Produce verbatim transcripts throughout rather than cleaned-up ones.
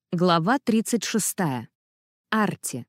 Глава тридцать шестая. Арти.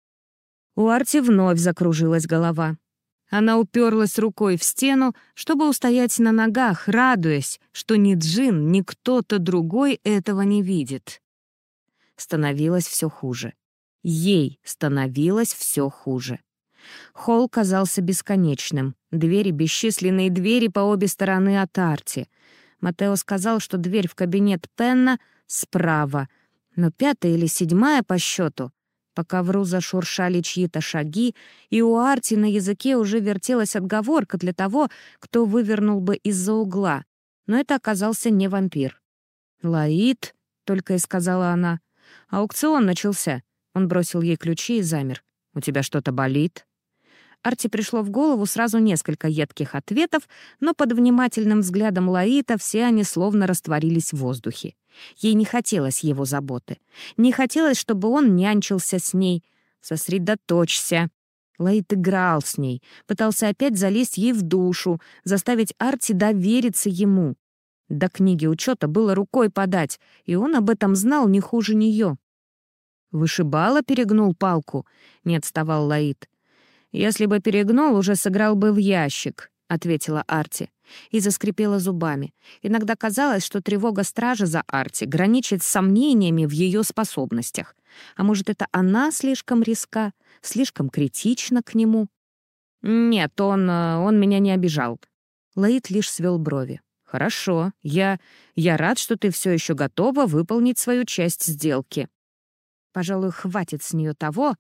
У Арти вновь закружилась голова. Она уперлась рукой в стену, чтобы устоять на ногах, радуясь, что ни Джин, ни кто-то другой этого не видит. Становилось все хуже. Ей становилось все хуже. Холл казался бесконечным. Двери, бесчисленные двери по обе стороны от Арти. Матео сказал, что дверь в кабинет Пенна справа, но пятая или седьмая по счету. По ковру зашуршали чьи-то шаги, и у Арти на языке уже вертелась отговорка для того, кто вывернул бы из-за угла. Но это оказался не вампир. «Лаид», — только и сказала она. «Аукцион начался». Он бросил ей ключи и замер. «У тебя что-то болит?» Арти пришло в голову сразу несколько едких ответов, но под внимательным взглядом Лаита все они словно растворились в воздухе. Ей не хотелось его заботы. Не хотелось, чтобы он нянчился с ней. «Сосредоточься». Лаит играл с ней, пытался опять залезть ей в душу, заставить Арти довериться ему. До книги учета было рукой подать, и он об этом знал не хуже нее. «Вышибала, перегнул палку», — не отставал Лаит. «Если бы перегнул, уже сыграл бы в ящик», — ответила Арти и заскрипела зубами. Иногда казалось, что тревога стража за Арти граничит с сомнениями в ее способностях. А может, это она слишком риска, слишком критична к нему? «Нет, он, он меня не обижал». Лаид лишь свел брови. «Хорошо, я, я рад, что ты все еще готова выполнить свою часть сделки». «Пожалуй, хватит с нее того,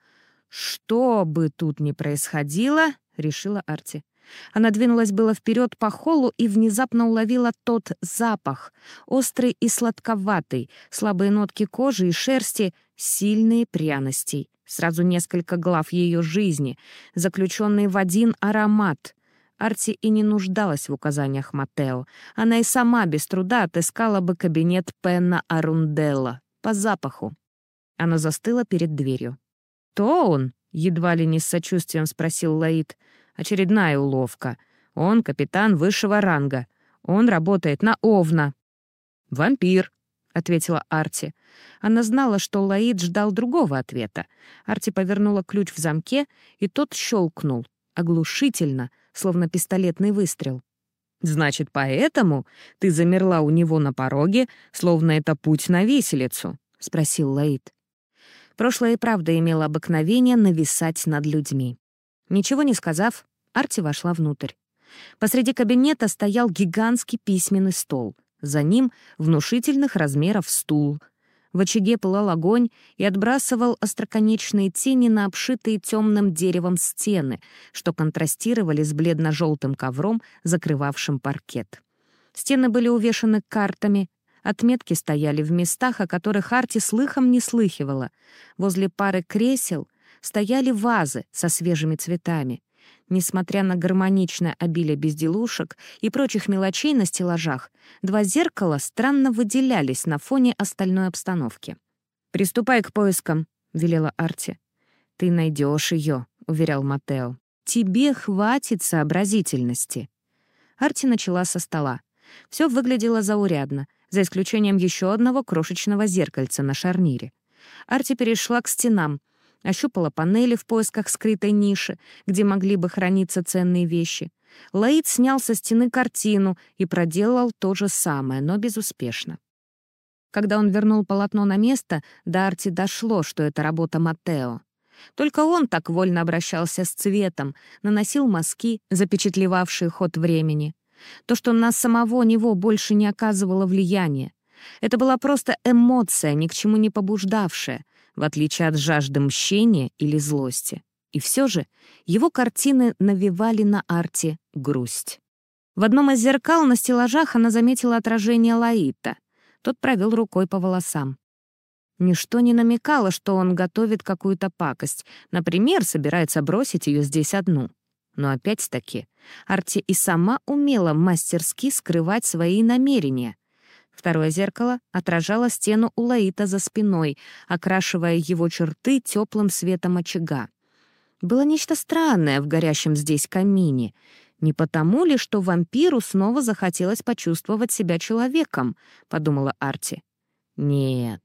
что бы тут ни происходило», — решила Арти. Она двинулась было вперед по холлу и внезапно уловила тот запах, острый и сладковатый, слабые нотки кожи и шерсти, сильные пряностей. Сразу несколько глав ее жизни, заключенные в один аромат. Арти и не нуждалась в указаниях Матео. Она и сама без труда отыскала бы кабинет Пенна Арунделла по запаху. Она застыла перед дверью. «То он?» — едва ли не с сочувствием спросил Лаид. «Очередная уловка. Он капитан высшего ранга. Он работает на Овна». «Вампир», — ответила Арти. Она знала, что Лаид ждал другого ответа. Арти повернула ключ в замке, и тот щелкнул. Оглушительно, словно пистолетный выстрел. «Значит, поэтому ты замерла у него на пороге, словно это путь на виселицу?» — спросил Лаид. Прошлое и правда имело обыкновение нависать над людьми. Ничего не сказав, Арти вошла внутрь. Посреди кабинета стоял гигантский письменный стол. За ним внушительных размеров стул. В очаге пылал огонь и отбрасывал остроконечные тени на обшитые темным деревом стены, что контрастировали с бледно-желтым ковром, закрывавшим паркет. Стены были увешаны картами. Отметки стояли в местах, о которых Арти слыхом не слыхивала. Возле пары кресел стояли вазы со свежими цветами. Несмотря на гармоничное обилие безделушек и прочих мелочей на стеллажах, два зеркала странно выделялись на фоне остальной обстановки. «Приступай к поискам», — велела Арти. «Ты найдешь ее», — уверял Матео. «Тебе хватит сообразительности». Арти начала со стола. Все выглядело заурядно, за исключением еще одного крошечного зеркальца на шарнире. Арти перешла к стенам, ощупала панели в поисках скрытой ниши, где могли бы храниться ценные вещи. Лаид снял со стены картину и проделал то же самое, но безуспешно. Когда он вернул полотно на место, до Арти дошло, что это работа Матео. Только он так вольно обращался с цветом, наносил мазки, запечатлевавшие ход времени. То, что на самого него больше не оказывало влияния. Это была просто эмоция, ни к чему не побуждавшая, в отличие от жажды мщения или злости. И все же его картины навевали на Арти грусть. В одном из зеркал на стеллажах она заметила отражение Лаита. Тот провел рукой по волосам. Ничто не намекало, что он готовит какую-то пакость, например, собирается бросить ее здесь одну. Но опять-таки Арти и сама умела мастерски скрывать свои намерения. Второе зеркало отражало стену у Лаита за спиной, окрашивая его черты теплым светом очага. Было нечто странное в горящем здесь камине. Не потому ли, что вампиру снова захотелось почувствовать себя человеком, подумала Арти. Нет,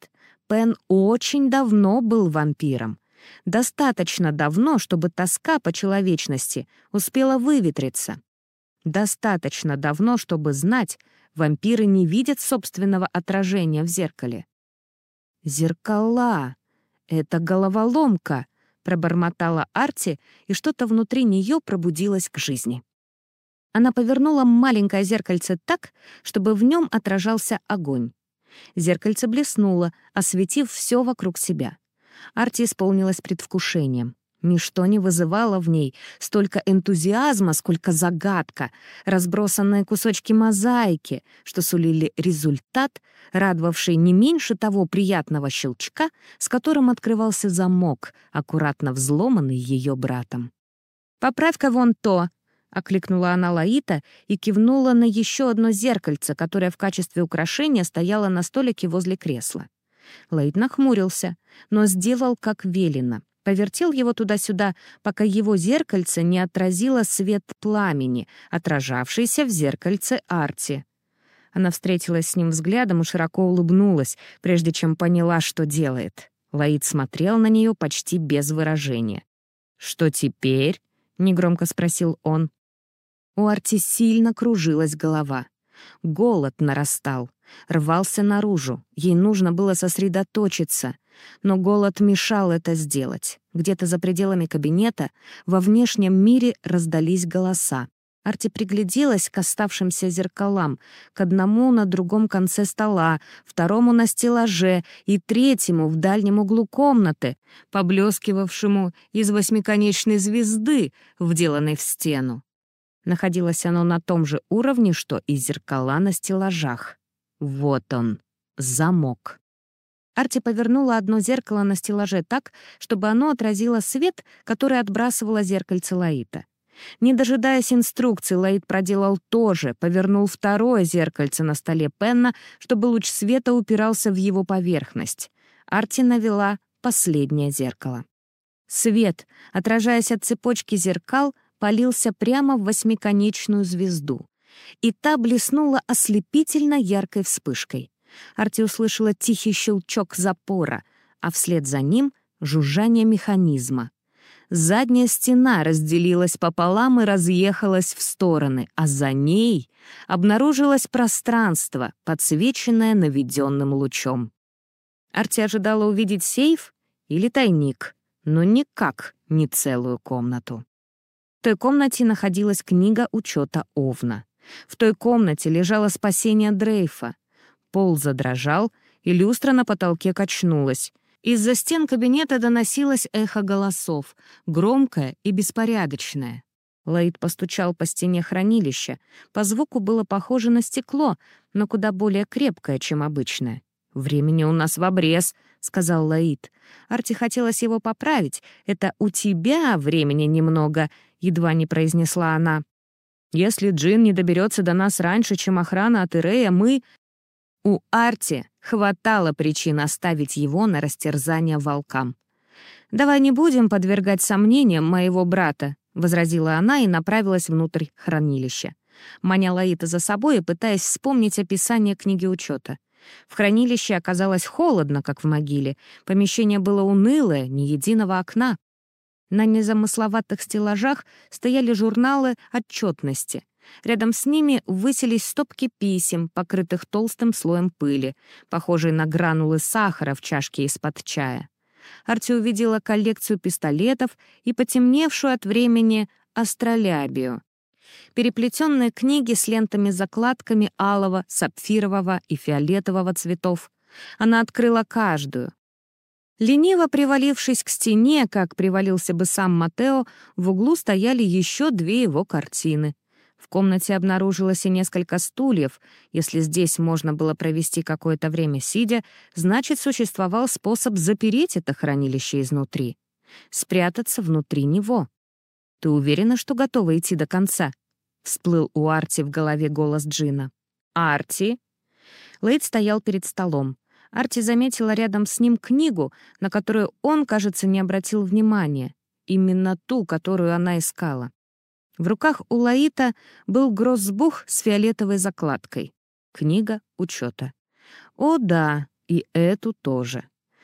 Пен очень давно был вампиром. Достаточно давно, чтобы тоска по человечности успела выветриться. Достаточно давно, чтобы знать, вампиры не видят собственного отражения в зеркале. «Зеркала! Это головоломка!» — пробормотала Арти, и что-то внутри нее пробудилось к жизни. Она повернула маленькое зеркальце так, чтобы в нем отражался огонь. Зеркальце блеснуло, осветив все вокруг себя. Арти исполнилась предвкушением. Ничто не вызывало в ней столько энтузиазма, сколько загадка, разбросанные кусочки мозаики, что сулили результат, радовавший не меньше того приятного щелчка, с которым открывался замок, аккуратно взломанный ее братом. «Поправь-ка вон то!» — окликнула она Лаита и кивнула на еще одно зеркальце, которое в качестве украшения стояло на столике возле кресла. Лаит нахмурился, но сделал, как велено. Повертел его туда-сюда, пока его зеркальце не отразило свет пламени, отражавшийся в зеркальце Арти. Она встретилась с ним взглядом и широко улыбнулась, прежде чем поняла, что делает. Лаит смотрел на нее почти без выражения. «Что теперь?» — негромко спросил он. У Арти сильно кружилась голова. Голод нарастал, рвался наружу. Ей нужно было сосредоточиться. Но голод мешал это сделать. Где-то за пределами кабинета во внешнем мире раздались голоса. Арти пригляделась к оставшимся зеркалам, к одному на другом конце стола, второму на стеллаже и третьему в дальнем углу комнаты, поблескивавшему из восьмиконечной звезды, вделанной в стену. Находилось оно на том же уровне, что и зеркала на стеллажах. Вот он, замок. Арти повернула одно зеркало на стеллаже так, чтобы оно отразило свет, который отбрасывало зеркальце Лаита. Не дожидаясь инструкций, Лаит проделал то же, повернул второе зеркальце на столе Пенна, чтобы луч света упирался в его поверхность. Арти навела последнее зеркало. Свет, отражаясь от цепочки зеркал, полился прямо в восьмиконечную звезду. И та блеснула ослепительно яркой вспышкой. Арти услышала тихий щелчок запора, а вслед за ним — жужжание механизма. Задняя стена разделилась пополам и разъехалась в стороны, а за ней обнаружилось пространство, подсвеченное наведенным лучом. Арти ожидала увидеть сейф или тайник, но никак не целую комнату. В той комнате находилась книга учета Овна. В той комнате лежало спасение Дрейфа. Пол задрожал, и люстра на потолке качнулась. Из-за стен кабинета доносилось эхо голосов, громкое и беспорядочное. Лаит постучал по стене хранилища. По звуку было похоже на стекло, но куда более крепкое, чем обычное. «Времени у нас в обрез», — сказал Лаит. Арти хотелось его поправить. «Это у тебя времени немного», — едва не произнесла она. «Если Джин не доберется до нас раньше, чем охрана от Ирея, мы...» У Арти хватало причин оставить его на растерзание волкам. «Давай не будем подвергать сомнениям моего брата», — возразила она и направилась внутрь хранилища. Маня Лаита за собой и пытаясь вспомнить описание книги учета. В хранилище оказалось холодно, как в могиле. Помещение было унылое, ни единого окна. На незамысловатых стеллажах стояли журналы отчетности. Рядом с ними высились стопки писем, покрытых толстым слоем пыли, похожей на гранулы сахара в чашке из-под чая. Арти увидела коллекцию пистолетов и потемневшую от времени астролябию. Переплетенные книги с лентами-закладками алого, сапфирового и фиолетового цветов. Она открыла каждую. Лениво привалившись к стене, как привалился бы сам Матео, в углу стояли еще две его картины. В комнате обнаружилось и несколько стульев. Если здесь можно было провести какое-то время сидя, значит, существовал способ запереть это хранилище изнутри. Спрятаться внутри него. «Ты уверена, что готова идти до конца?» — всплыл у Арти в голове голос Джина. «Арти?» Лейд стоял перед столом. Арти заметила рядом с ним книгу, на которую он, кажется, не обратил внимания. Именно ту, которую она искала. В руках у Лаита был гроссбух с фиолетовой закладкой. Книга учета. О да, и эту тоже.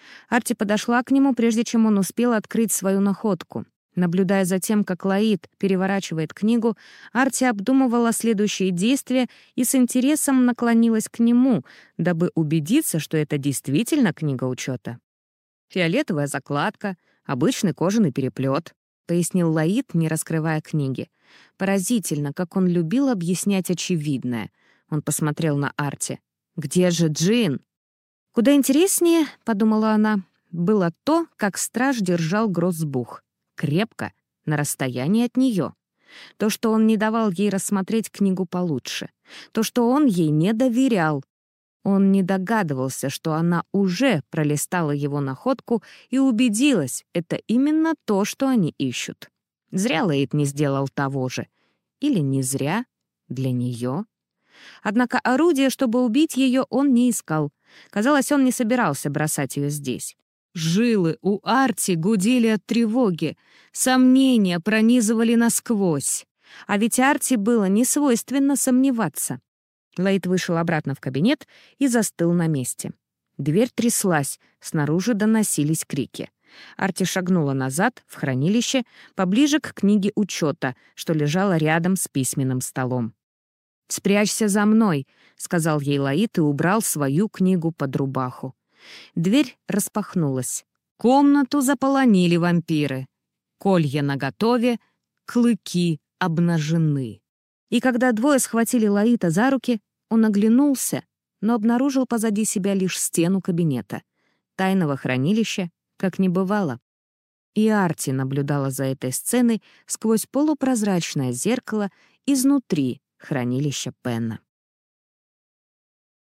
Арти подошла к нему, прежде чем он успел открыть свою находку. Наблюдая за тем, как Лаид переворачивает книгу, Арти обдумывала следующие действия и с интересом наклонилась к нему, дабы убедиться, что это действительно книга учета. «Фиолетовая закладка, обычный кожаный переплет», — пояснил Лаид, не раскрывая книги. Поразительно, как он любил объяснять очевидное. Он посмотрел на Арти. «Где же Джин?» Куда интереснее, — подумала она, — было то, как страж держал Гроссбух. Крепко, на расстоянии от нее. То, что он не давал ей рассмотреть книгу получше. То, что он ей не доверял. Он не догадывался, что она уже пролистала его находку и убедилась, это именно то, что они ищут. Зря Лаид не сделал того же. Или не зря для нее. Однако орудия, чтобы убить ее, он не искал. Казалось, он не собирался бросать ее здесь. Жилы у Арти гудели от тревоги, сомнения пронизывали насквозь. А ведь Арти было не свойственно сомневаться. Лаид вышел обратно в кабинет и застыл на месте. Дверь тряслась, снаружи доносились крики. Арти шагнула назад, в хранилище, поближе к книге учета, что лежала рядом с письменным столом. «Спрячься за мной», — сказал ей Лаид и убрал свою книгу под рубаху. Дверь распахнулась. Комнату заполонили вампиры. Колья наготове, клыки обнажены. И когда двое схватили Лаида за руки, он оглянулся, но обнаружил позади себя лишь стену кабинета. Тайного хранилища как не бывало. И Арти наблюдала за этой сценой сквозь полупрозрачное зеркало изнутри хранилища Пенна.